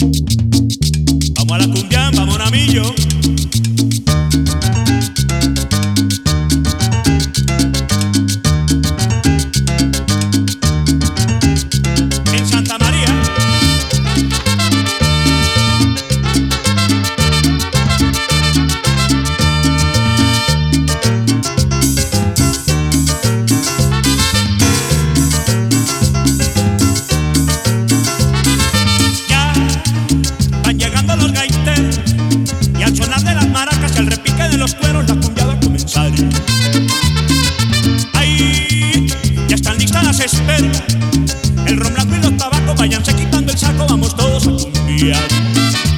Vamos a la cumbia, vamos a Namillo. En Santa María. Ya van llegando los gaiteros y al sonar de las maracas y al repique de los cueros la cumbia va a comenzar. Ahí ya están listas las esperas, el ron blanco y los tabacos, váyanse quitando el saco, vamos todos a cumbiar.